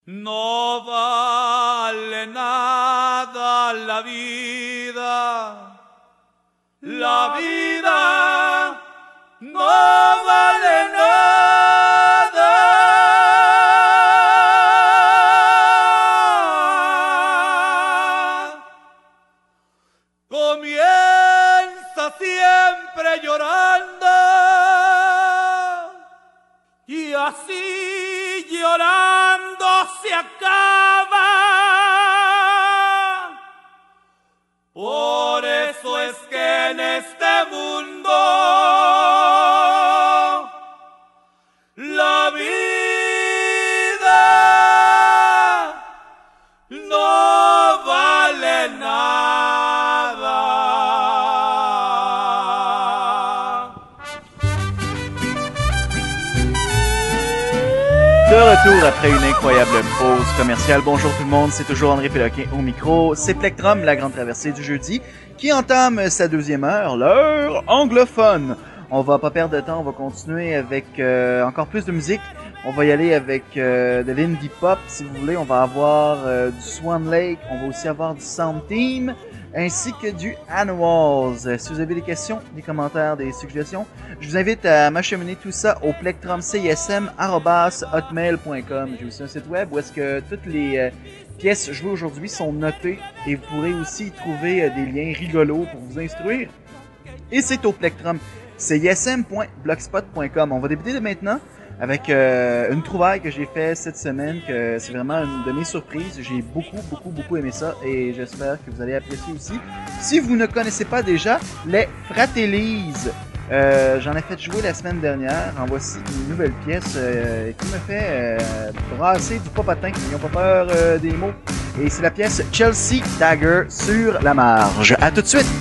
No vale nada la vida. La vida no vale nada. Comienza siempre llorando y así llorando se acaba. Por eso es que en este mundo la vida no vale nada. De retour après une incroyable pause commerciale. Bonjour tout le monde, c'est toujours André Péloquin au micro. C'est Plectrum, la grande traversée du jeudi, qui entame sa deuxième heure, l'heure anglophone. On va pas perdre de temps, on va continuer avec encore plus de musique. On va y aller avec de l'indie pop, si vous voulez. On va avoir du Swan Lake, on va aussi avoir du Sound Team, ainsi que du Annuals. Si vous avez des questions, des commentaires, des suggestions, je vous invite à m'acheminer tout ça au plectrumcism@hotmail.com. J'ai aussi un site web où est-ce que toutes les pièces jouées aujourd'hui sont notées et vous pourrez aussi y trouver des liens rigolos pour vous instruire. Et c'est au plectrumcism.blogspot.com. On va débuter de maintenant avec une trouvaille que j'ai fait cette semaine, que c'est vraiment une de mes surprises. J'ai beaucoup aimé ça et j'espère que vous allez apprécier aussi. Si vous ne connaissez pas déjà les Fratellis, j'en ai fait jouer la semaine dernière. En voici une nouvelle pièce qui me fait brasser du popotin. Ils n'ont pas peur des mots. Et c'est la pièce Chelsea Dagger sur la marge. À tout de suite!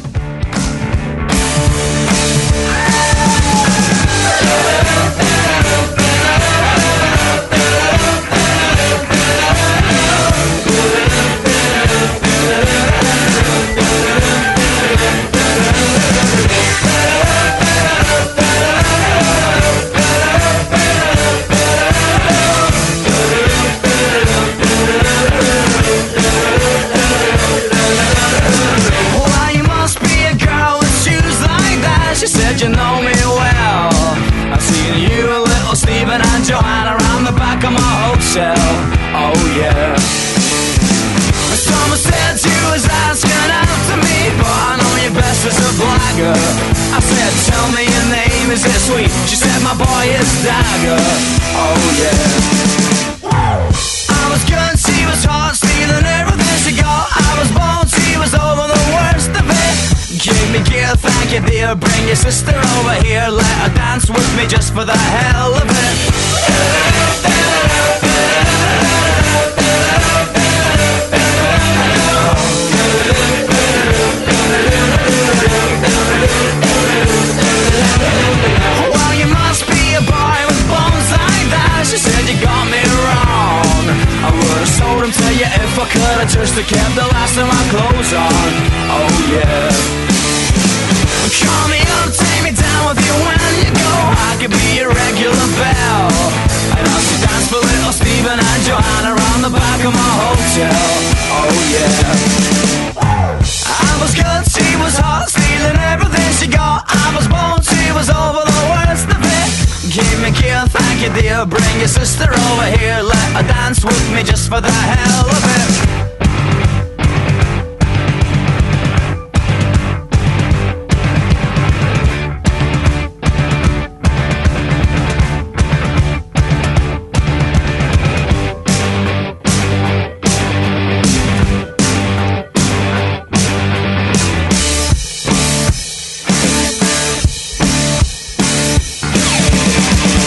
You know me well. I've seen you, little Stephen and Joanna around the back of my hotel. Oh yeah. Someone said you was asking out to me, but I know you best as a blagger. I said, tell me your name, is it sweet? She said, my boy is Dagger. Oh yeah. I was good, she was hot, stealing everything she got. I was bold, she was over the worst of it. Give me gear, thank you dear. Bring your sister over here. Let her dance with me just for the hell of it. Well, you must be a boy with bones like that. She said you got me wrong. I would've sold him to you if I could've just kept the last of my clothes on. Oh yeah. Call me up, take me down with you when you go. I could be your regular belle. And I'll dance for little Stephen and Joanna around the back of my hotel. Oh yeah. I was good, she was hot, stealing everything she got. I was bold, she was over the worst of it. Give me gear, thank you dear. Bring your sister over here. Let her dance with me just for the hell of it.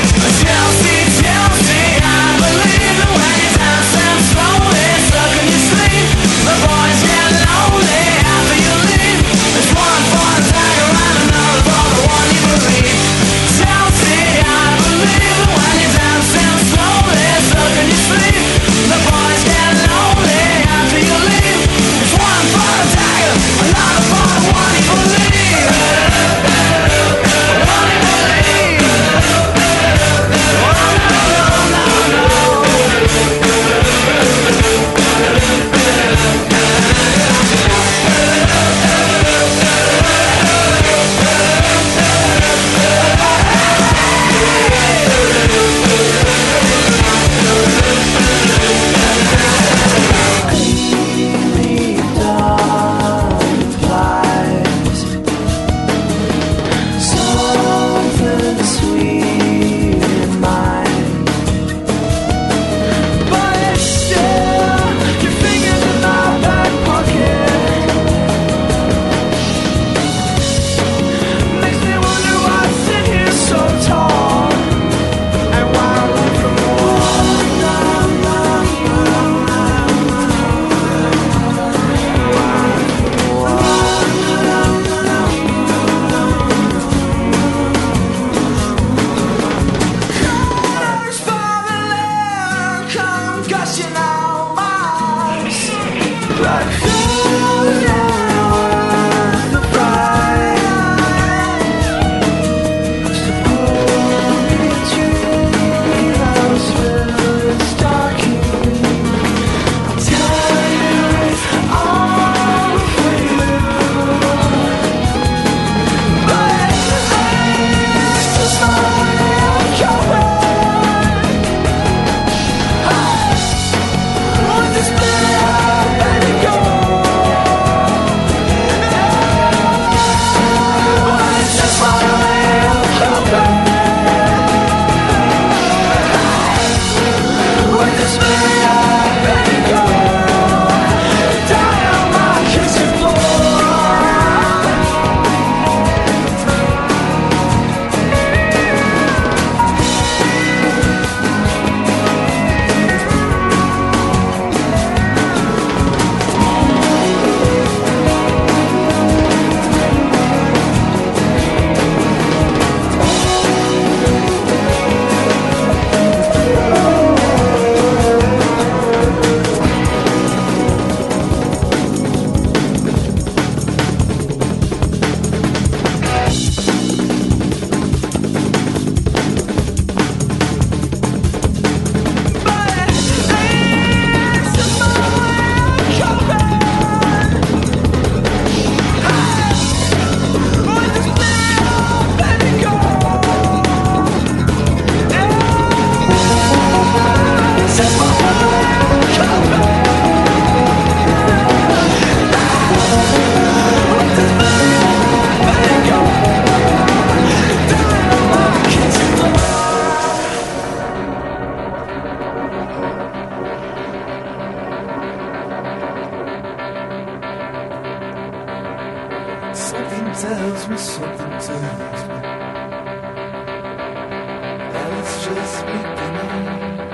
Chelsea, I believe the way you dance and slowly sucking your tells me, something tells me that it's just beginning.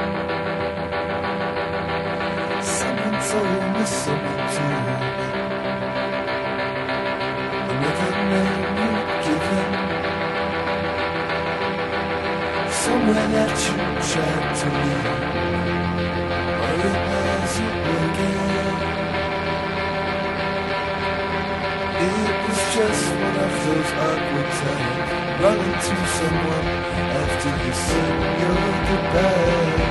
Something told me, something told me another name you've given, somewhere that you tried to leave, or it has you again. It was just one of those awkward times, running to someone after you said your goodbye.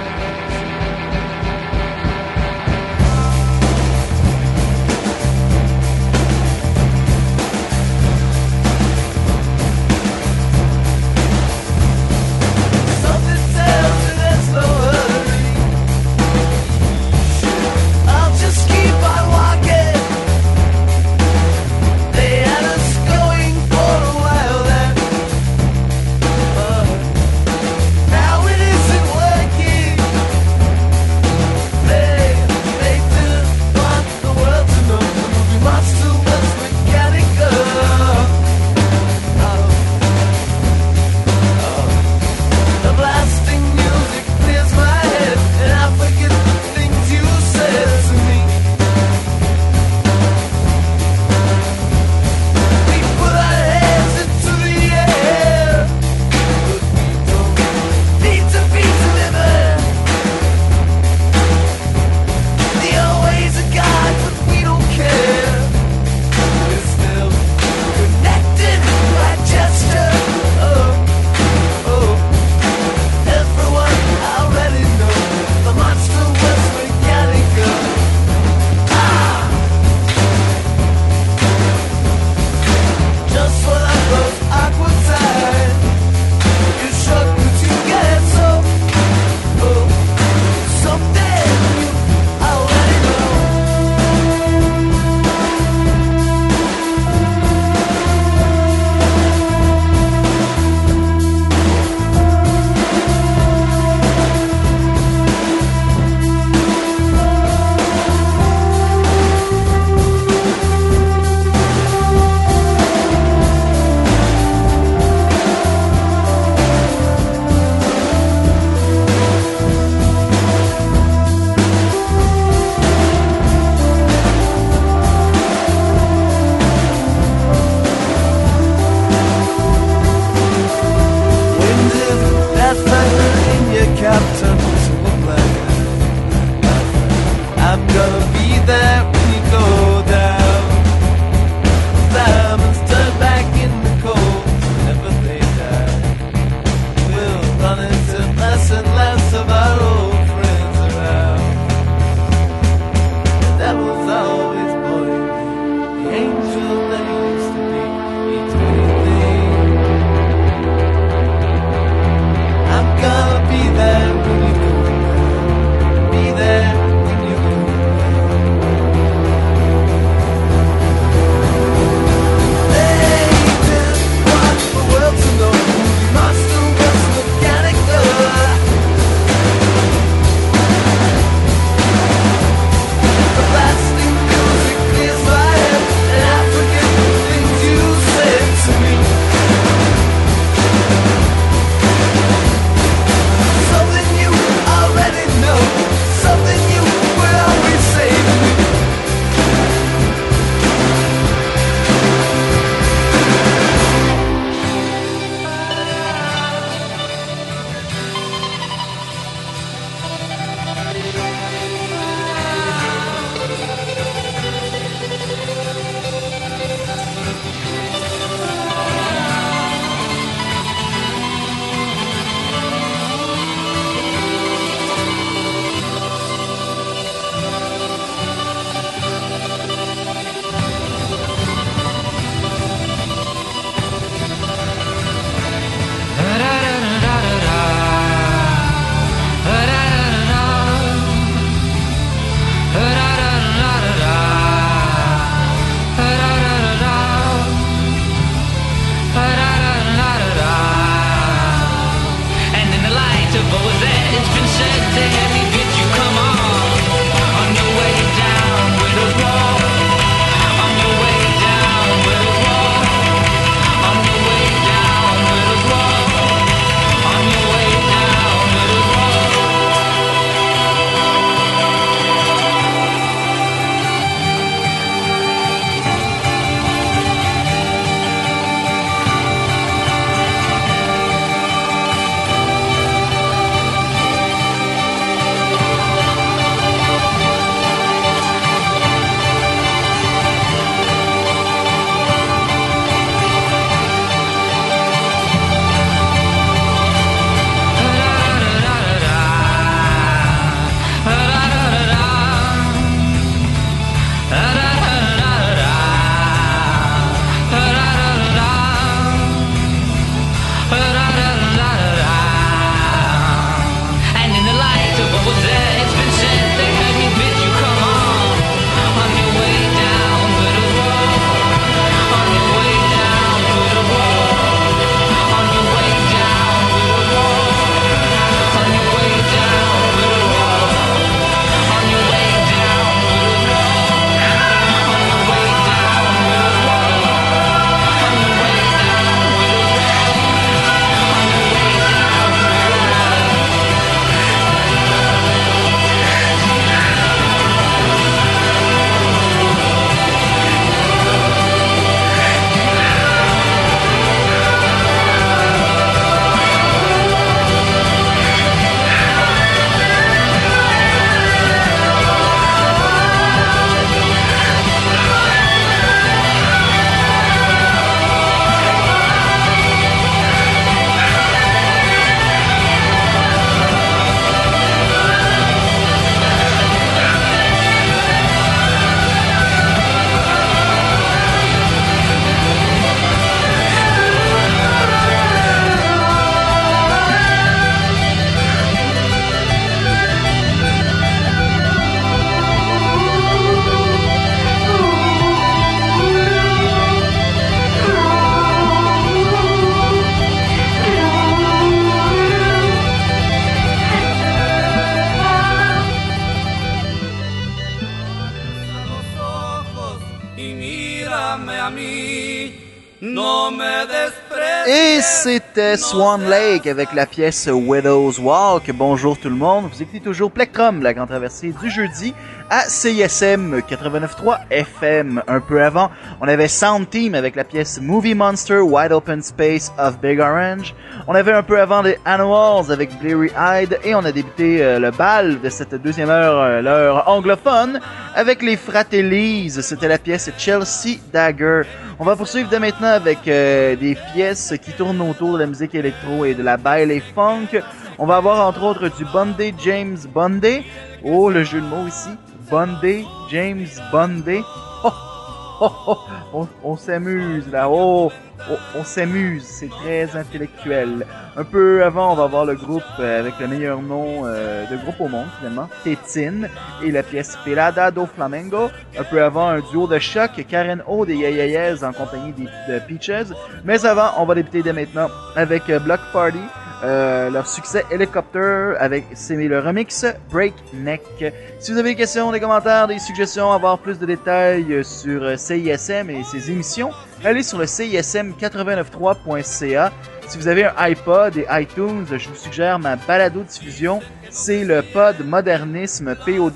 a mí, no me desprecies. Et c'était Swan Lake avec la pièce Widow's Walk. Bonjour tout le monde, vous écoutez toujours Plectrum, la grande traversée du jeudi à CISM 89.3 FM. Un peu avant, on avait Sound Team avec la pièce Movie Monster Wide Open Space of Big Orange. On avait un peu avant les Animals avec Bleary Eyed et on a débuté le bal de cette deuxième heure, l'heure anglophone, avec les Fratellis. C'était la pièce Chelsea Dagger. On va poursuivre dès maintenant avec des pièces qui tournent autour de la musique électro et de la baile funk. On va avoir entre autres du Bundy James Bundy. Oh, le jeu de mots ici. Bundy James Bundy. Oh, oh, oh. On s'amuse là. Oh, on s'amuse. C'est très intellectuel. Un peu avant, on va voir le groupe avec le meilleur nom de groupe au monde finalement, Tétine, et la pièce Pelada do Flamengo. Un peu avant, un duo de choc, Karen O des Yeah en compagnie de Peaches. Mais avant, on va débuter dès maintenant avec Block Party. Leur succès Helicopter avec le remix Breakneck. Si vous avez des questions, des commentaires, des suggestions, avoir plus de détails sur CISM et ses émissions, allez sur le CISM893.ca. Si vous avez un iPod et iTunes, je vous suggère ma balado-diffusion. C'est le pod modernisme,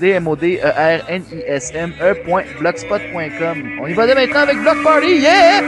podmodernisme.blogspot.com. On y va dès maintenant avec Block Party, yeah!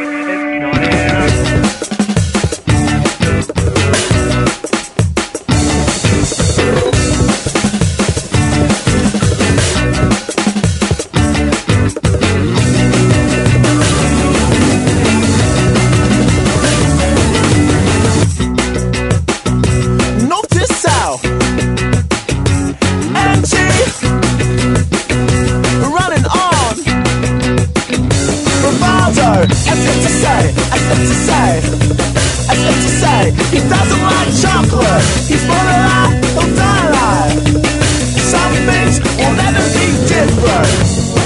He doesn't like chocolate. He's born alive, he'll die alive. Some things will never be different.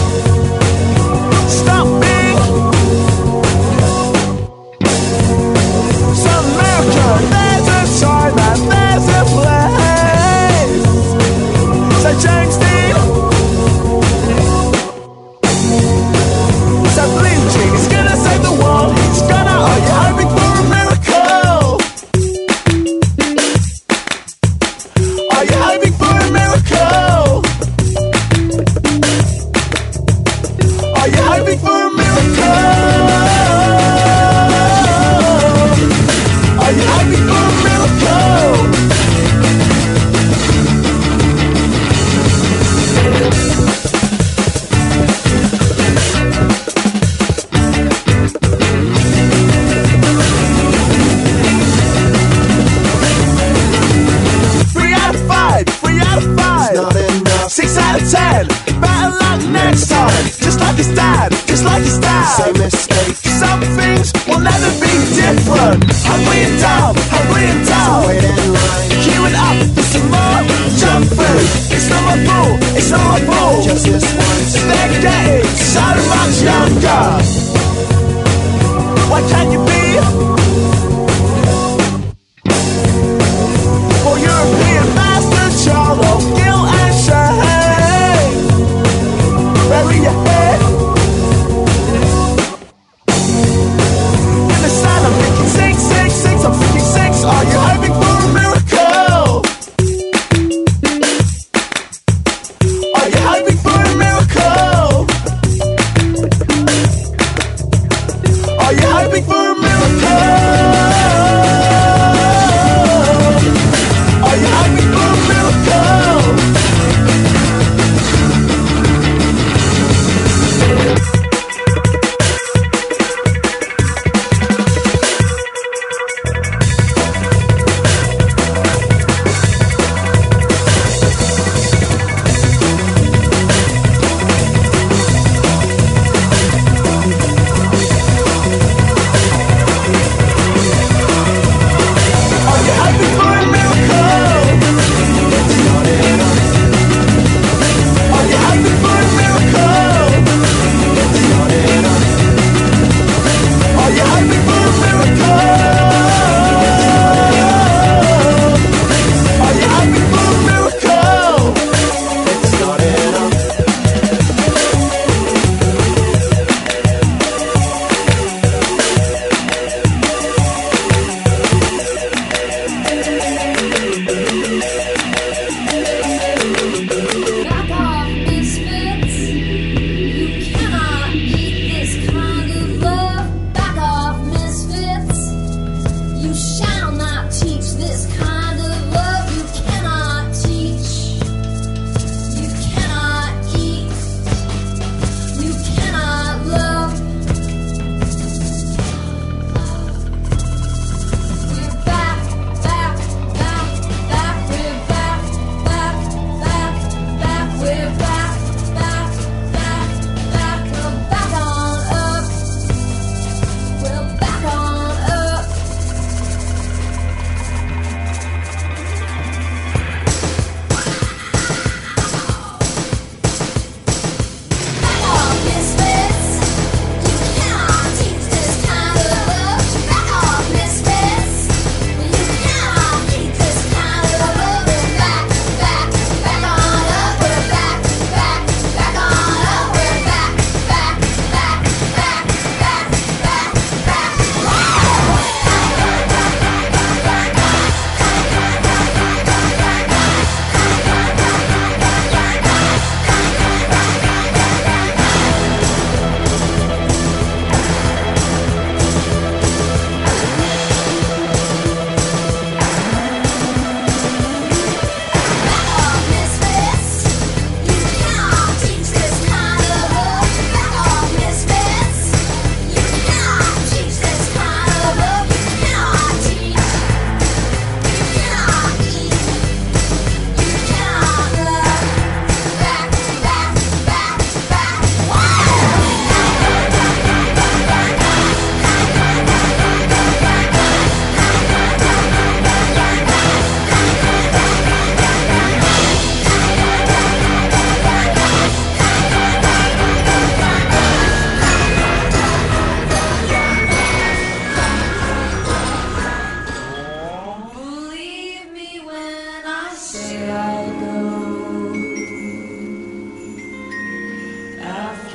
Stop being so American. There's a time and there's a place. So James Dean. So Blue Jean is gonna save the world. He's gonna. Are you hoping for a miracle? Are you hoping for a miracle? Are you hoping for a miracle? Are you hoping for a miracle? Next time, just like his dad, just like his dad. Same mistake. Some things will never be different. Hungry and dumb, hungry and dumb. So wait in line, queuing up for some more junk food. It's not my fault, it's not my fault. Just this once. They're getting so much younger. Why can't you be for European master child of guilt and shame? Bury your head in the sand. I'm thinking 666. I'm thinking 6. Are you hoping for a miracle? Are you hoping for a miracle?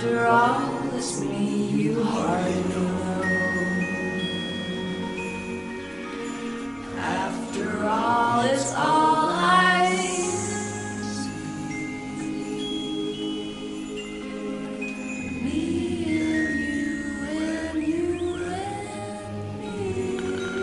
After all, it's me you hardly know. After all, it's all I see. Me and you and me.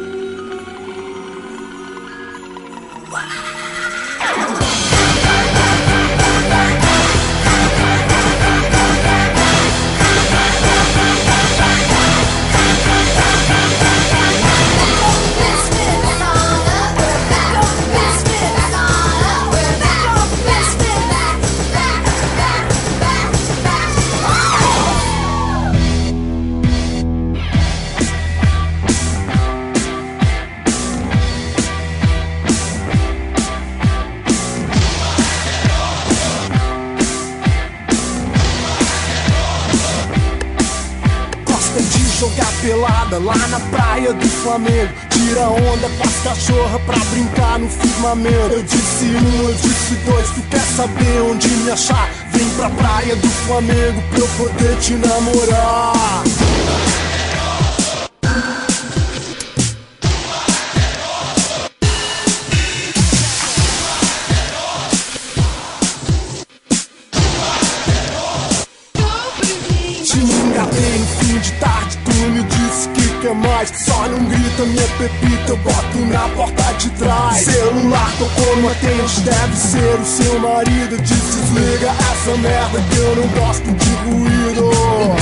Pelada lá na praia do Flamengo, tira onda com as cachorras pra brincar no firmamento. Eu disse um, eu disse dois, tu quer saber onde me achar? Vem pra praia do Flamengo pra eu poder te namorar. Te engatei no fim de tarde, tu me disse que quer mais. Só não grita minha pepita, eu boto na porta de trás. Celular tocou no atende, deve ser o seu marido. Eu disse desliga essa merda que eu não gosto de ruído.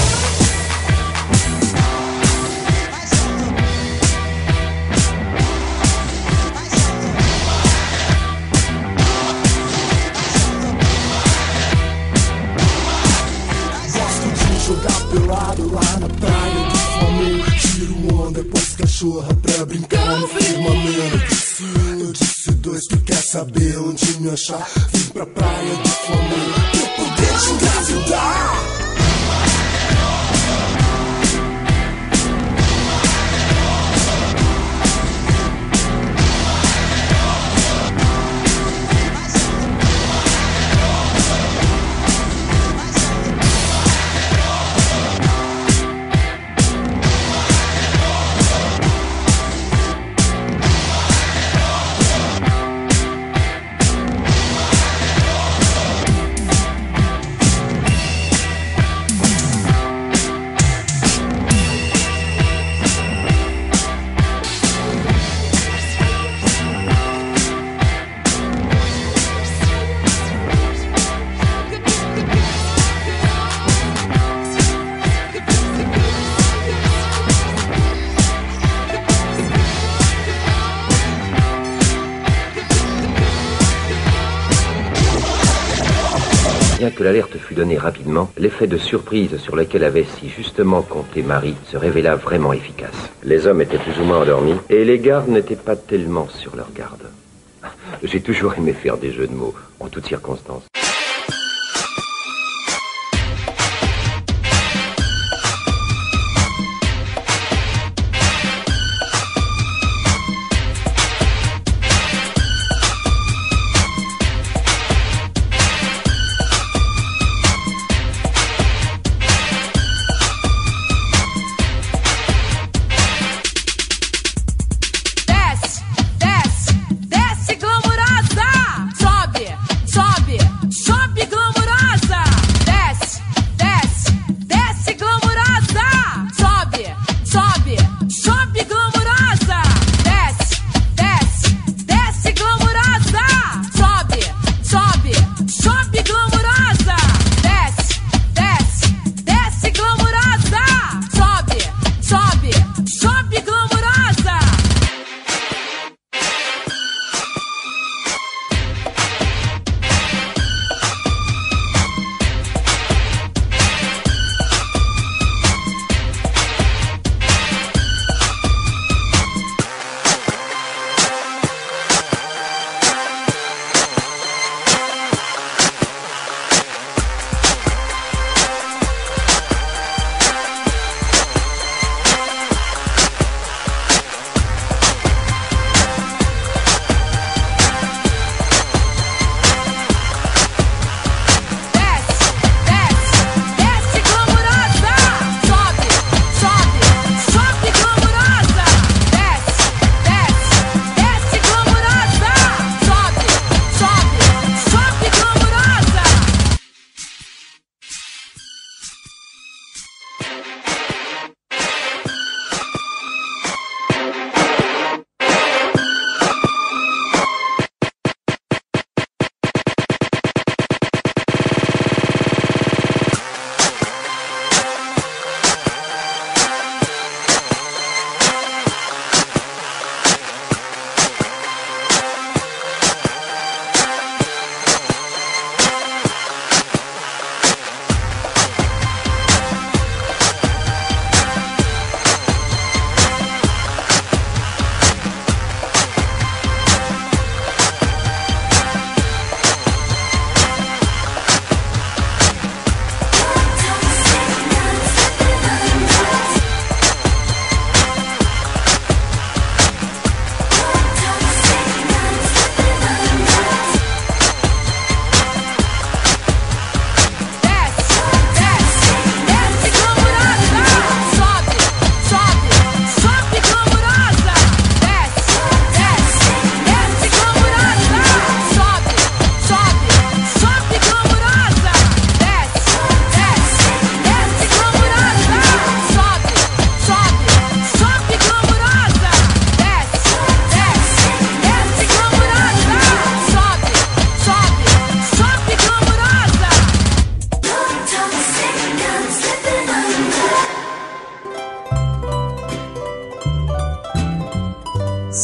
Jogar pelado lá na praia do Flamengo, tiro onda depois cachorra pra brincar no firmamento. Eu disse dois, tu quer saber onde me achar? Vem pra praia do Flamengo pra eu poder te engravidar. Bien que l'alerte fût donnée rapidement, l'effet de surprise sur lequel avait si justement compté Marie se révéla vraiment efficace. Les hommes étaient plus ou moins endormis, et les gardes n'étaient pas tellement sur leur garde. J'ai toujours aimé faire des jeux de mots, en toutes circonstances. Desce, glamurosa! Sobe, sobe!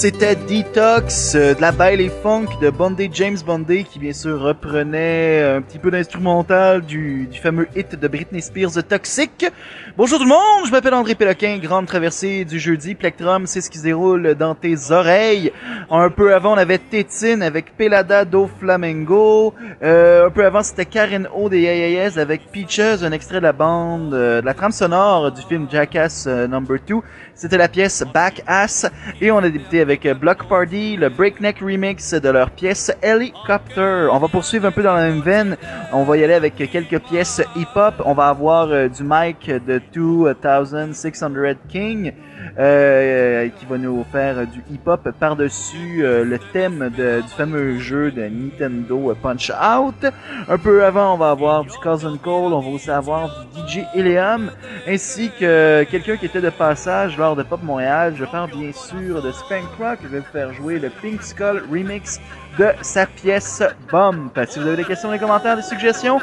c'était Detox, de la Bailey Funk de Bondi James Bondi, qui bien sûr reprenait un petit peu d'instrumental du fameux hit de Britney Spears, Toxic. Bonjour tout le monde, je m'appelle André Péloquin, grande traversée du jeudi, Plectrum, c'est ce qui se déroule dans tes oreilles. Un peu avant, on avait Tétine avec Pelada do Flamengo. Un peu avant, c'était Karen O des Yayayes avec Peaches, un extrait de la bande, de la trame sonore du film Jackass Number 2. C'était la pièce Back Ass. Et on a débuté avec Block Party, le breakneck remix de leur pièce Helicopter. On va poursuivre un peu dans la même veine. On va y aller avec quelques pièces hip-hop. On va avoir du Mike de 2600 King qui va nous faire du hip-hop par-dessus le thème du fameux jeu de Nintendo Punch Out. Un peu avant, on va avoir du Cousin Cole. On va aussi avoir du DJ Helium ainsi que quelqu'un qui était de passage lors de Pop Montréal. Je parle bien sûr de Spank Rock. Je vais vous faire jouer le Pink Skull remix de sa pièce Bump. Si vous avez des questions, des commentaires, des suggestions,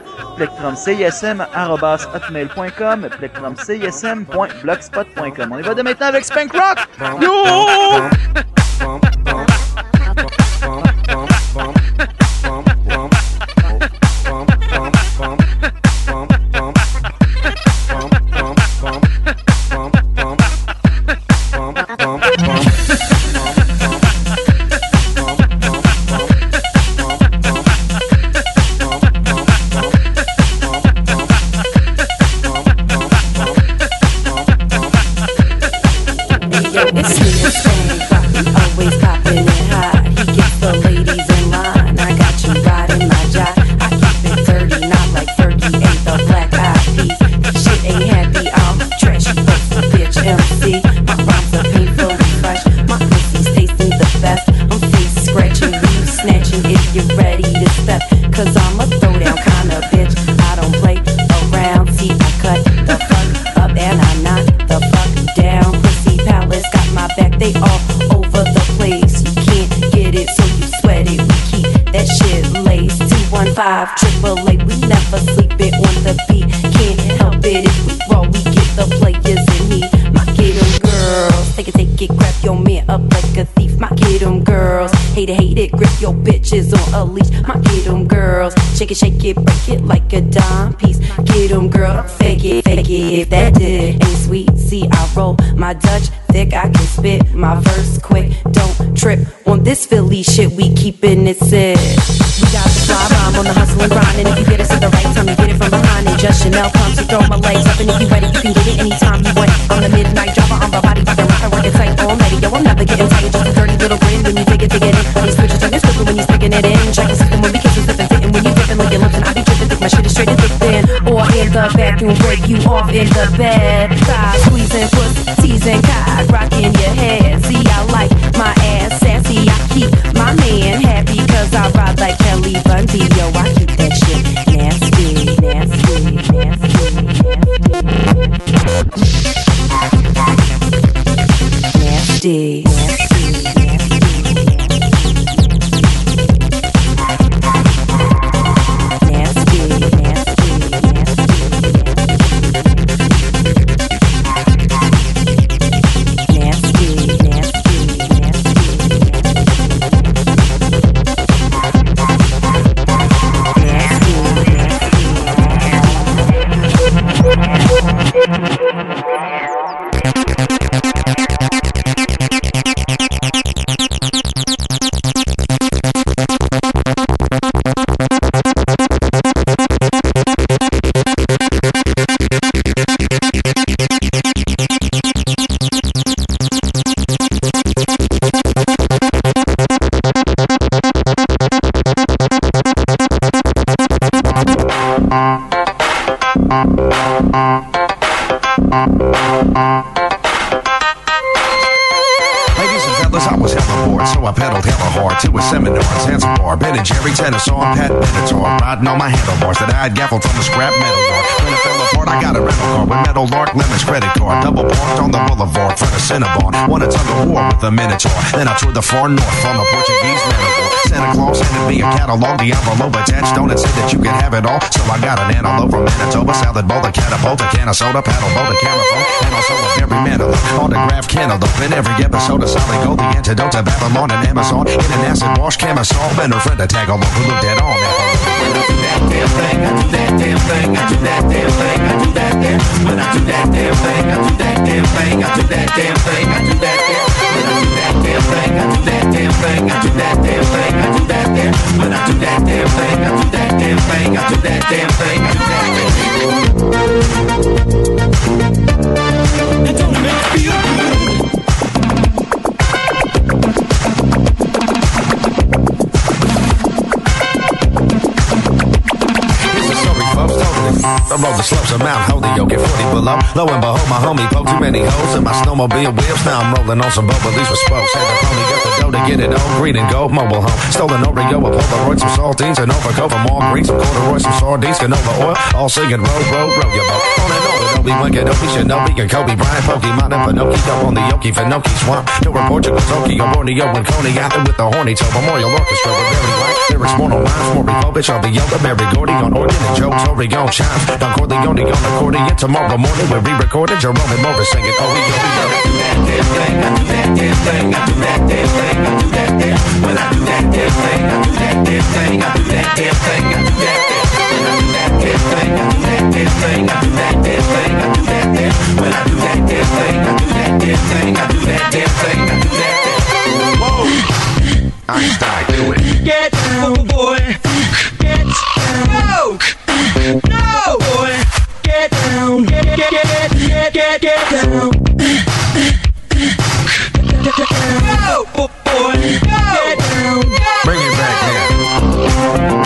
plectrumcism@hotmail.com, plectrumcism.blogspot.com. On y va de maintenant avec Spank Rock. Yo! AAA, we never sleep it on the beat. Can't help it if we roll, we get the players in heat. My get 'em girls, take it, grab your man up like a thief. My get 'em girls, hate it, grip your bitches on a leash. My get 'em girls, shake it, break it like a dime piece. Get 'em girl, fake it, if that dick ain't sweet. See, I roll my Dutch thick, I can spit my verse quick. Don't trip on this Philly shit, we keepin' it sick. We got the fly rhyme on the hustle and grind, and if you get us at the right time, you get it from behind. And just Chanel comes to throw my legs up, and if you ready, you can get it anytime you want. On the midnight driver, on my body, rockin', working tight on ready. Yo, I'm never getting tired, just a dirty little grin when you dig it in. These switches on your stripper when you sticking it in. Check the system when we kiss and slip and sitting when you dipping like your lips, and I be tripping, think my shit is straight and thick thin. Or in the bathroom, break you off in the bed. Side squeezing, pussy, teasing, cock, rocking your head. See, I like my ass sassy, I keep my man happy, cause I ride like Kelly Bundy. Yo, I keep that shit nasty, nasty, nasty, nasty, nasty, nasty. Tennis on Pat Benatar, riding on my handlebars that I had gaffled from the scrap metal yard. When it fell apart, I got a rental car with Metal Lark Lemon's credit card. Double parked on the boulevard, front of Cinnabon. Won a tug of war with a Minotaur. Then I toured the far north on the Portuguese Matador. Santa Claus handed me a catalog, the envelope attached on it said that you could have it all. So I got an antelope from Manitoba, salad bowl, a catapult, a can of soda, paddle boat, a camera phone, and also a very mantelope, autographed cantaloupe. In every episode of Solid Gold, the antidote to Babylon and Amazon, in an acid wash camisole, and her friend a tag along who looked dead on that. When I do that damn thing, I do that damn thing, I do that damn thing, I do that damn. When I do that damn thing, I do that damn thing, I do that damn thing, I do that damn. When I do that damn thing, I do that damn thing, I do that damn thing, I do that damn. When I do that damn thing, I do that damn thing, I do that damn thing, I do that damn. That don't make me feel good. I rode the slopes of Mount Holyoke at 40 below. Lo and behold, my homie poked too many holes in my snowmobile wheels. Now I'm rolling on some Bobalese with spokes. Had the pony got the dough to get it on. Green and gold mobile home. Stole an Oreo, a Polaroid, some saltines, an overcoat from Walgreens, some corduroy, some sardines, canola oil. All singing row your boat. On and over, Obi-Wan Kenobi, Shinobi, and Kobe Bryant, Pokemon, and Pinocchio on the Yoki Finoki swamp. Dover, Portugal, Tokyo, Borneo, and Coney out there with the horny toe. Memorial Orchestra with Barry White. Lyrics, mono rhymes, Maury Povich on the yoga, Mary Gordy on organ, and Joe Torre on chimes. Don Corleone on accordion. Tomorrow morning we re-recorded Jerome and Morris singing oh we go. I do that damn thing, I do that damn thing, I do that damn thing, I do that damn. When I do that damn thing, I do that damn thing, I do that damn thing, I do that damn. When I do that damn thing, I do that damn thing, I do that damn thing, I do that damn. When I do that damn thing, I do that damn thing, I do that damn thing, I do that damn. Whoa! Einstein, do it. Get down, boy. Get down. No, boy. Get down. Get down. Go, boy. Get down. Bring it back now.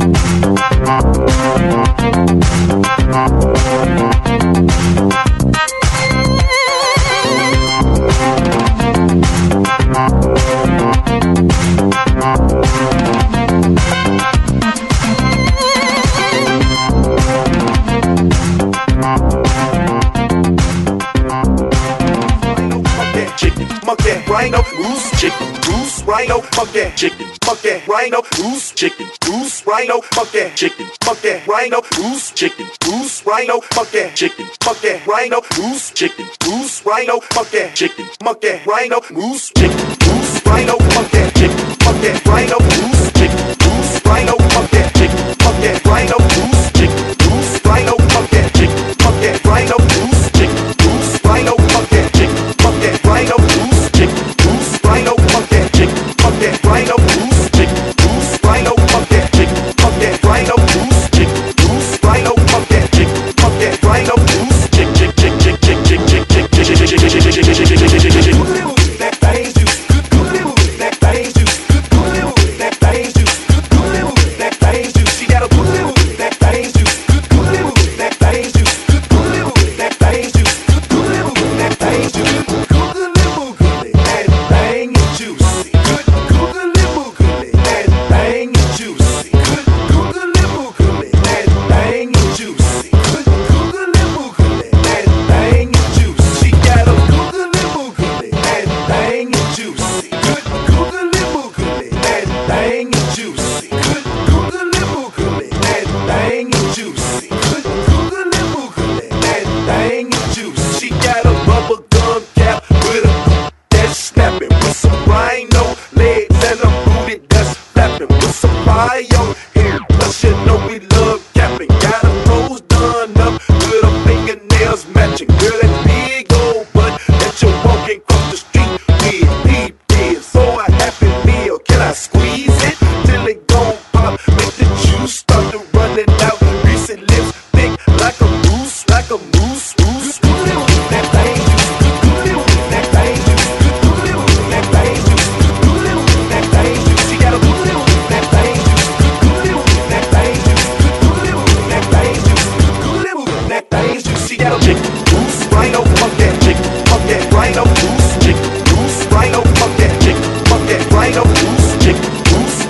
Rhino, goose, chicken, goose, rhino, monkey, chicken, monkey, rhino, goose, chicken, goose, rhino, monkey, chicken, monkey, rhino, goose, chicken, goose, rhino, monkey, chicken, monkey, rhino, goose, chicken, goose, rhino, monkey, chicken, monkey, rhino, goose, chicken, goose, rhino, monkey, chicken, monkey, rhino, goose, chicken, goose, rhino, monkey, chicken, monkey, rhino, goose, chicken, goose, rhino, monkey, chicken, monkey, rhino, goose, chicken, goose, rhino, monkey, chicken, monkey, rhino, goose, chicken. Rhino, monkey, chick, monkey, rhino, goose, chick, goose, rhino, monkey, chick, monkey, rhino, goose, chick, goose, rhino, monkey, chick, monkey, rhino, goose, chick, chick, chick, chick, chick, chick, chick, chick, that thing's juice, that thing's juice, that thing's juice, that thing's juice. She got a that thing's juice, that thing's juice, that thing's juice, that thing's juice.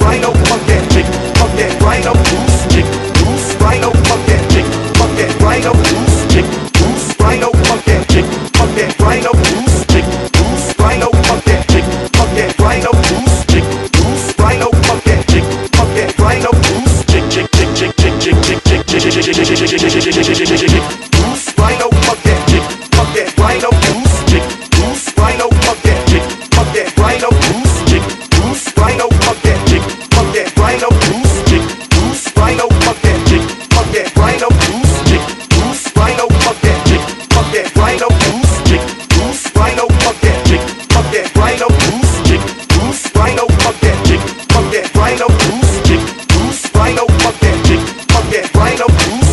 Rhino, Goose, rhino, fuck that rhino, goose, rhino, fuck that rhino, goose, rhino, fuck that rhino, goose, rhino, fuck that rhino, goose, rhino, fuck that rhino, goose, rhino, fuck that rhino, goose, rhino, fuck that rhino, goose, rhino, fuck that rhino, goose.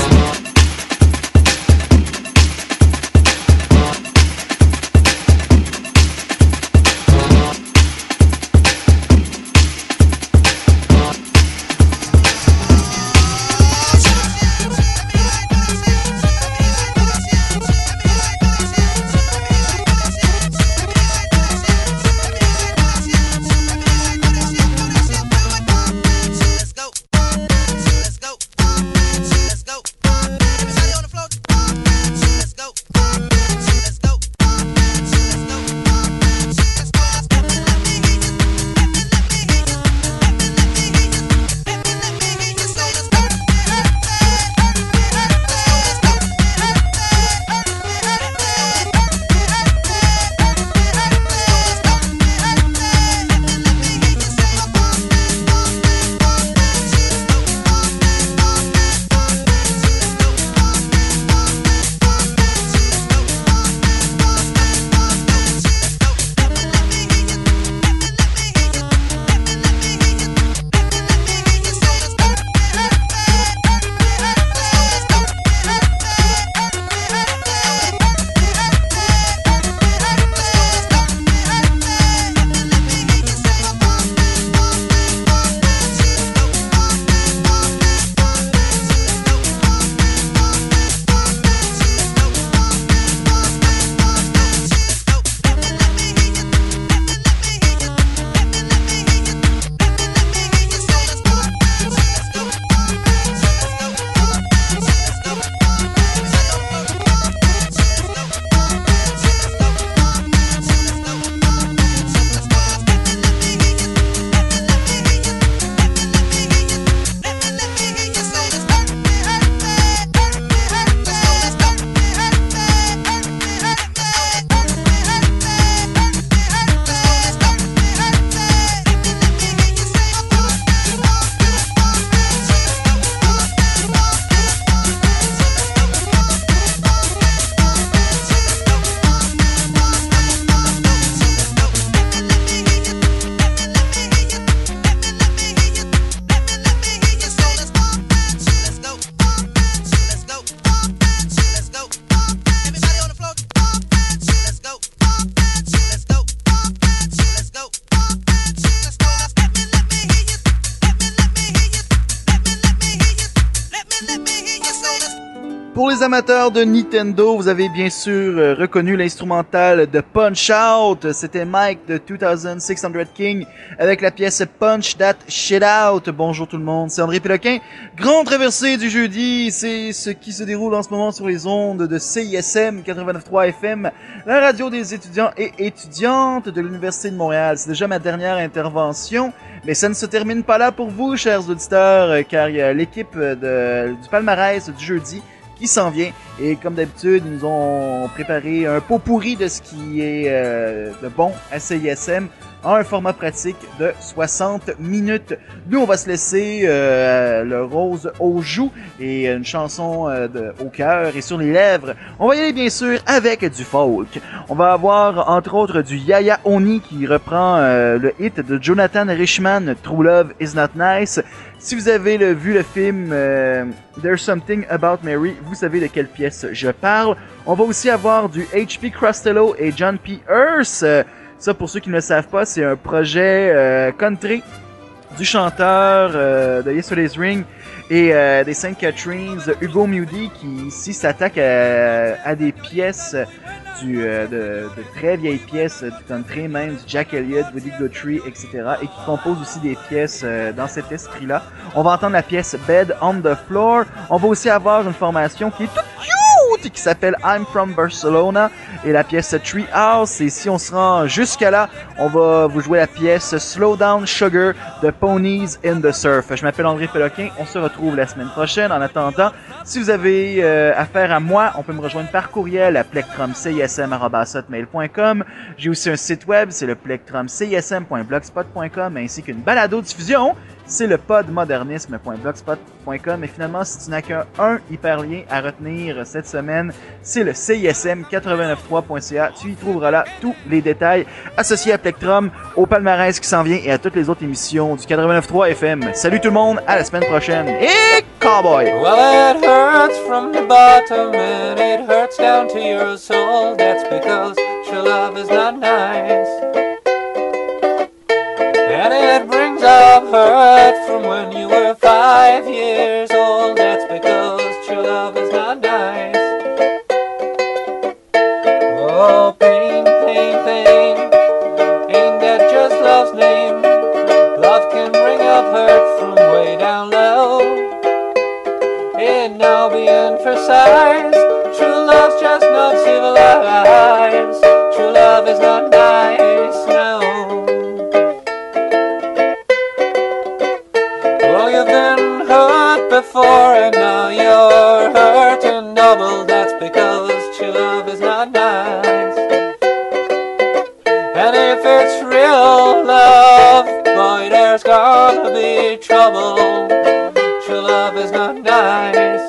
Pour les amateurs de Nintendo, vous avez bien sûr reconnu l'instrumental de Punch-Out. C'était Mike de 2600 King avec la pièce Punch That Shit Out. Bonjour tout le monde, c'est André Péloquin. Grande traversée du jeudi, c'est ce qui se déroule en ce moment sur les ondes de CISM 89.3 FM, la radio des étudiants et étudiantes de l'Université de Montréal. C'est déjà ma dernière intervention, mais ça ne se termine pas là pour vous, chers auditeurs, car il y a l'équipe du palmarès du jeudi qui s'en vient. Et comme d'habitude, ils nous ont préparé un pot pourri de ce qui est de bon à CISM en un format pratique de 60 minutes. Nous, on va se laisser le rose aux joues et une chanson au cœur et sur les lèvres. On va y aller bien sûr avec du folk. On va avoir entre autres du Yaya Oni qui reprend le hit de Jonathan Richman, True Love Is Not Nice. Si vous avez vu le film There's Something About Mary, vous savez de quelle pièce je parle. On va aussi avoir du H.P. Costello et John P. Earth. Ça, pour ceux qui ne le savent pas, c'est un projet country du chanteur de Yesterday's Ring et des St. Catharines, Hugo Mewdy, qui ici s'attaque à des pièces de très vieilles pièces du country, même du Jack Elliott, Woody Guthrie, etc. et qui compose aussi des pièces dans cet esprit-là. On va entendre la pièce Bed on the Floor. On va aussi avoir une formation qui est toute suite qui s'appelle I'm From Barcelona et la pièce Treehouse. Et si on se rend jusqu'à là, on va vous jouer la pièce Slow Down Sugar de Ponies in the Surf. Je m'appelle André Péloquin, on se retrouve la semaine prochaine. En attendant, si vous avez affaire à moi, on peut me rejoindre par courriel à plectrumcism@hotmail.com. J'ai aussi un site web, c'est le plectrumcism.blogspot.com, ainsi qu'une balado-diffusion, c'est le podmodernisme.blogspot.com. Et finalement, si tu n'as qu'un hyperlien à retenir cette semaine, c'est le CISM893.ca. Tu y trouveras là tous les détails associés à Plectrum, au palmarès qui s'en vient et à toutes les autres émissions du 89.3 FM. Salut tout le monde, à la semaine prochaine et cowboy! Well, it hurts from the bottom and it hurts down to your soul. That's because true love is not nice. And it brings up hurt from when you were 5 years old. That's because true love is not nice. Oh, pain, pain, pain, ain't that just love's name? Love can bring up hurt from way down low. It now be emphasized, true love's just not civilized. True love is not nice, no. Well, you've been hurt before and now you're hurting double. That's because true love is not nice. And if it's real love, boy, there's gonna be trouble. True love is not nice.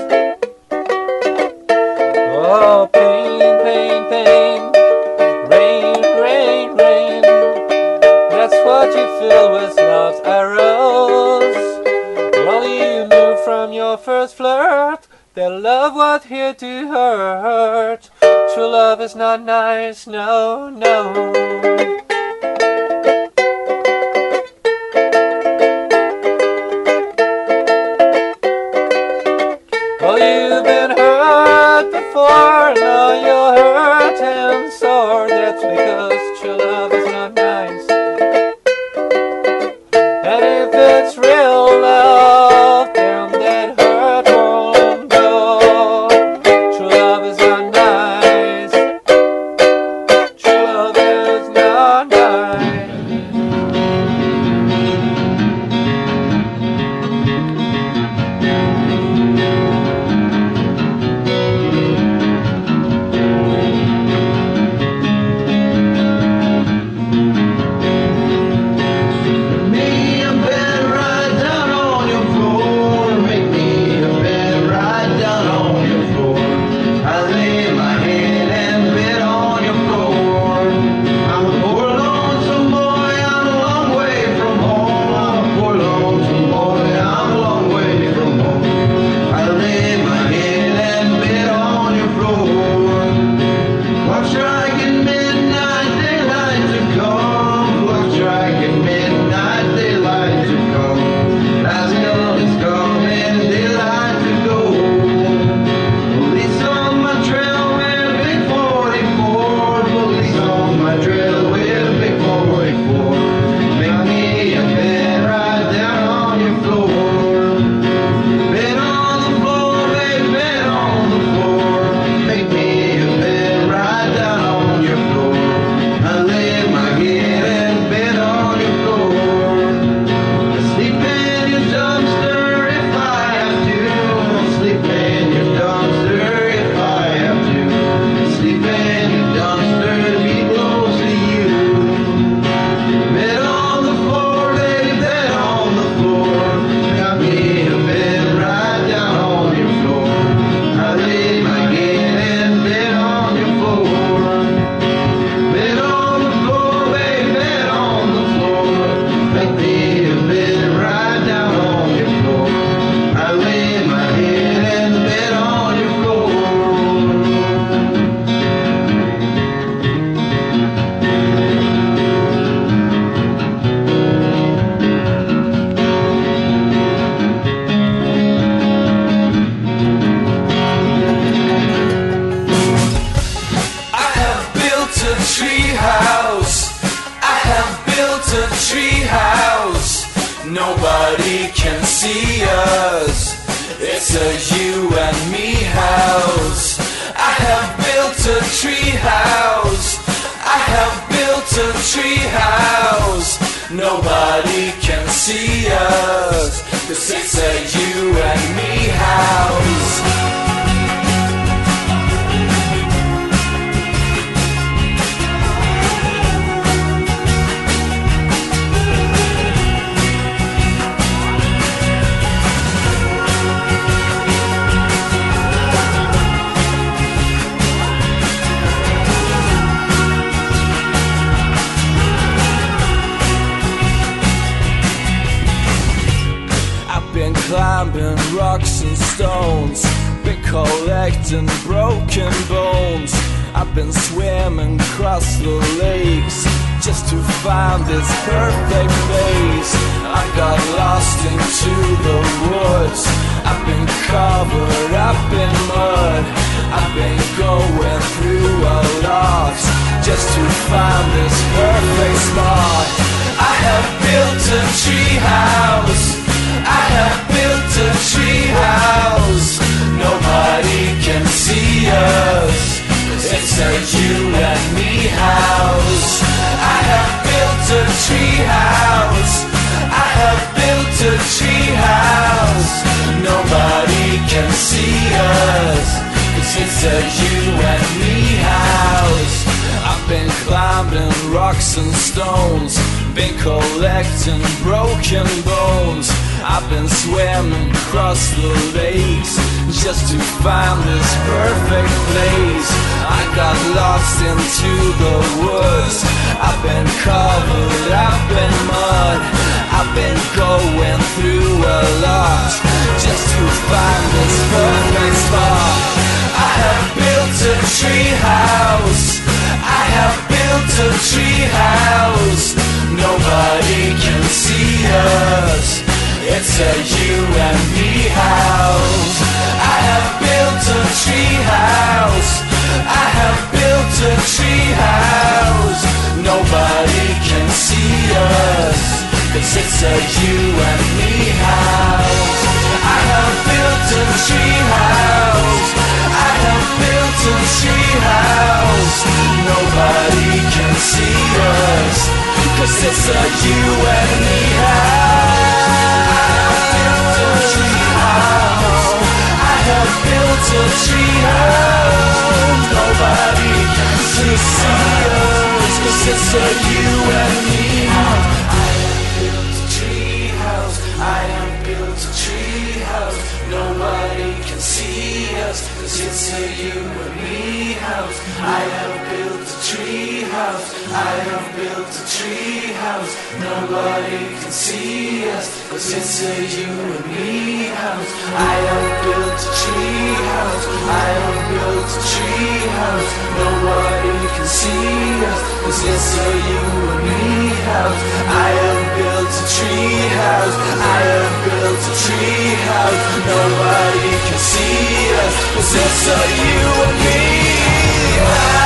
Oh, pain, pain, pain, rain, rain, rain. That's what you feel with love's arrows. Well, you knew from your first flirt that love was here to hurt. True love is not nice, no, no. Well, you've been hurt before, now you're hurt and sore. That's because true love is not nice. And if it's real love, then that hurt won't go. True love is not nice. True love is not nice. Nobody can see us. It's a you and me house. I treehouse. Nobody can see us, 'cause it's a you and me house. Climbing rocks and stones, been collecting broken bones. I've been swimming across the lakes just to find this perfect place. I got lost into the woods, I've been covered up in mud. I've been going through a lot just to find this perfect spot. I have built a tree house, I have built a tree house. Nobody can see us, it's a you and me house. I have built a tree house, I have built a tree house. Nobody can see us, 'cause it's a you and me house. I've been climbing rocks and stones, been collecting broken bones. I've been swimming across the lakes just to find this perfect place. I got lost into the woods, I've been covered up in mud. I've been going through a lot just to find this perfect spot. I have built a tree house, I have built a tree house. Nobody can see us, it's a you and me house. I have built a tree house, I have built a tree house. Nobody can see us, 'cause it's a you and me house. I have built a tree house, I have built a tree house. Nobody can see us, 'cause it's a you and me house. I have built a tree house. Nobody can see us, 'cause it's a you and me house. I have built a tree house, I have built a tree house. Nobody can see us, 'cause it's a you and me house. I have built a tree house, I have built a tree house. Nobody can see us, 'cause it's a you and me house. I have built a tree house, I have built a tree house. Nobody can see us, 'cause it's a you and me house. I have built a tree house, I have built a tree house. Nobody can see us, 'cause it's a you and me house.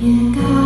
也高。